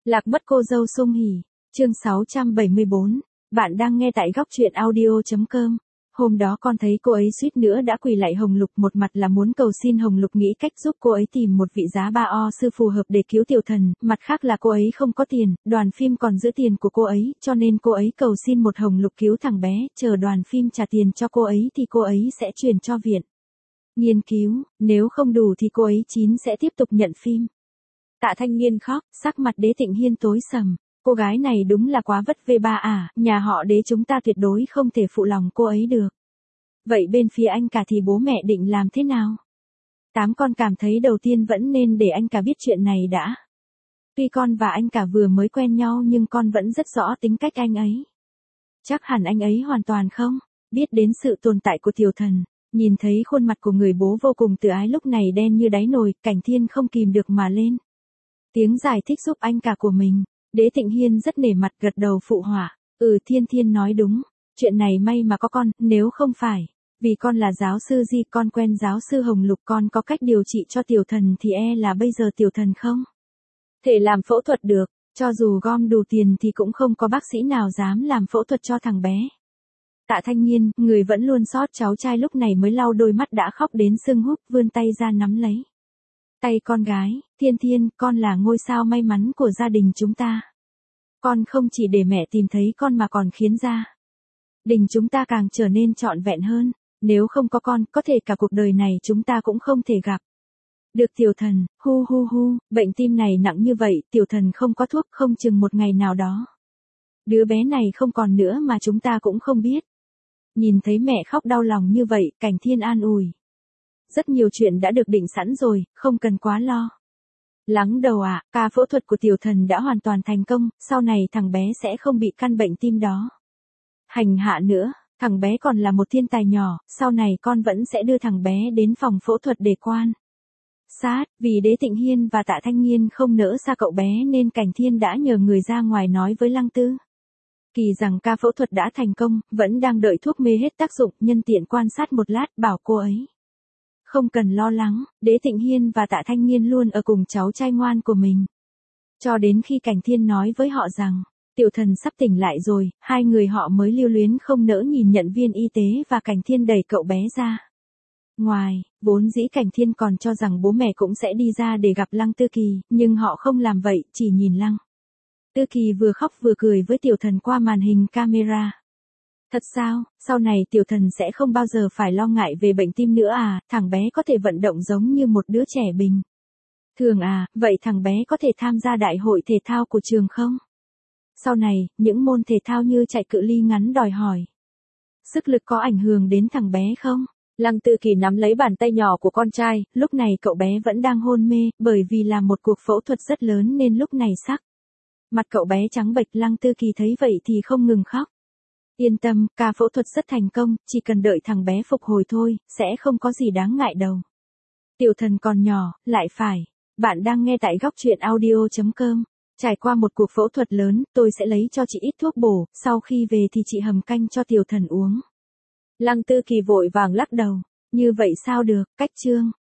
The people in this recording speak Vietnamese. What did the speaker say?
Lạc mất cô dâu Sung Hỉ, chương 674, bạn đang nghe tại góc truyện audio.com. Hôm đó con thấy cô ấy suýt nữa đã quỳ lạy Hồng Lục, một mặt là muốn cầu xin Hồng Lục nghĩ cách giúp cô ấy tìm một vị giá ba o sư phù hợp để cứu tiểu thần, mặt khác là cô ấy không có tiền, đoàn phim còn giữ tiền của cô ấy, cho nên cô ấy cầu xin một Hồng Lục cứu thằng bé, chờ đoàn phim trả tiền cho cô ấy thì cô ấy sẽ chuyển cho viện nghiên cứu, nếu không đủ thì cô ấy sẽ tiếp tục nhận phim. Tạ Thanh Nghiên khóc, sắc mặt Đế Tịnh Hiên tối sầm, cô gái này đúng là quá vất vê ba à, nhà họ Đế chúng ta tuyệt đối không thể phụ lòng cô ấy được. Vậy bên phía anh cả thì bố mẹ định làm thế nào? Tám con cảm thấy đầu tiên vẫn nên để anh cả biết chuyện này đã. Tuy con và anh cả vừa mới quen nhau nhưng con vẫn rất rõ tính cách anh ấy. Chắc hẳn anh ấy hoàn toàn không biết đến sự tồn tại của tiểu thần. Nhìn thấy khuôn mặt của người bố vô cùng tự ái lúc này đen như đáy nồi, Cảnh Thiên không kìm được mà lên tiếng giải thích giúp anh cả của mình. Đế Tịnh Hiên rất nể mặt gật đầu phụ họa. Thiên Thiên nói đúng. Chuyện này may mà có con, nếu không phải vì con là giáo sư Di, con quen giáo sư Hồng Lục, con có cách điều trị cho tiểu thần thì là bây giờ tiểu thần không thể làm phẫu thuật được. Cho dù gom đủ tiền thì cũng không có bác sĩ nào dám làm phẫu thuật cho thằng bé. Tạ Thanh Nghiên, người vẫn luôn sót cháu trai lúc này mới lau đôi mắt đã khóc đến sưng húp, vươn tay ra nắm lấy tay con gái. Thiên Thiên, con là ngôi sao may mắn của gia đình chúng ta. Con không chỉ để mẹ tìm thấy con mà còn khiến gia đình chúng ta càng trở nên trọn vẹn hơn. Nếu không có con, có thể cả cuộc đời này chúng ta cũng không thể gặp được tiểu thần. Hu hu hu, bệnh tim này nặng như vậy, tiểu thần không có thuốc, không chừng một ngày nào đó đứa bé này không còn nữa mà chúng ta cũng không biết. Nhìn thấy mẹ khóc đau lòng như vậy, Cảnh Thiên an ủi. Rất nhiều chuyện đã được định sẵn rồi, không cần quá lo lắng đâu ạ. Ca phẫu thuật của tiểu thần đã hoàn toàn thành công, sau này thằng bé sẽ không bị căn bệnh tim đó hành hạ nữa. Thằng bé còn là một thiên tài nhỏ, sau này con vẫn sẽ đưa thằng bé đến phòng phẫu thuật để quan sát. Vì Đế Tịnh Hiên và Tạ Thanh Nghiên không nỡ xa cậu bé nên Cảnh Thiên đã nhờ người ra ngoài nói với Lăng Tư Kỳ rằng ca phẫu thuật đã thành công, vẫn đang đợi thuốc mê hết tác dụng, nhân tiện quan sát một lát, bảo cô ấy không cần lo lắng. Đế Tịnh Hiên và Tạ Thanh Nghiên luôn ở cùng cháu trai ngoan của mình, cho đến khi Cảnh Thiên nói với họ rằng tiểu thần sắp tỉnh lại rồi, hai người họ mới lưu luyến không nỡ nhìn nhận viên y tế và Cảnh Thiên đẩy cậu bé ra ngoài. Vốn dĩ Cảnh Thiên còn cho rằng bố mẹ cũng sẽ đi ra để gặp Lăng Tư Kỳ, nhưng họ không làm vậy, chỉ nhìn Lăng Tư Kỳ vừa khóc vừa cười với tiểu thần qua màn hình camera. Thật sao, sau này tiểu thần sẽ không bao giờ phải lo ngại về bệnh tim nữa à, thằng bé có thể vận động giống như một đứa trẻ bình thường à, vậy thằng bé có thể tham gia đại hội thể thao của trường không? Sau này, những môn thể thao như chạy cự ly ngắn đòi hỏi sức lực có ảnh hưởng đến thằng bé không? Lăng Tư Kỳ nắm lấy bàn tay nhỏ của con trai, lúc này cậu bé vẫn đang hôn mê, bởi vì là một cuộc phẫu thuật rất lớn nên lúc này sắc mặt cậu bé trắng bệch. Lăng Tư Kỳ thấy vậy thì không ngừng khóc. Yên tâm, ca phẫu thuật rất thành công, chỉ cần đợi thằng bé phục hồi thôi, sẽ không có gì đáng ngại đâu. Tiểu thần còn nhỏ, lại phải. Bạn đang nghe tại góc truyện audio.com. Trải qua một cuộc phẫu thuật lớn, tôi sẽ lấy cho chị ít thuốc bổ, sau khi về thì chị hầm canh cho tiểu thần uống. Lăng Tư Kỳ vội vàng lắc đầu. Như vậy sao được, cách chương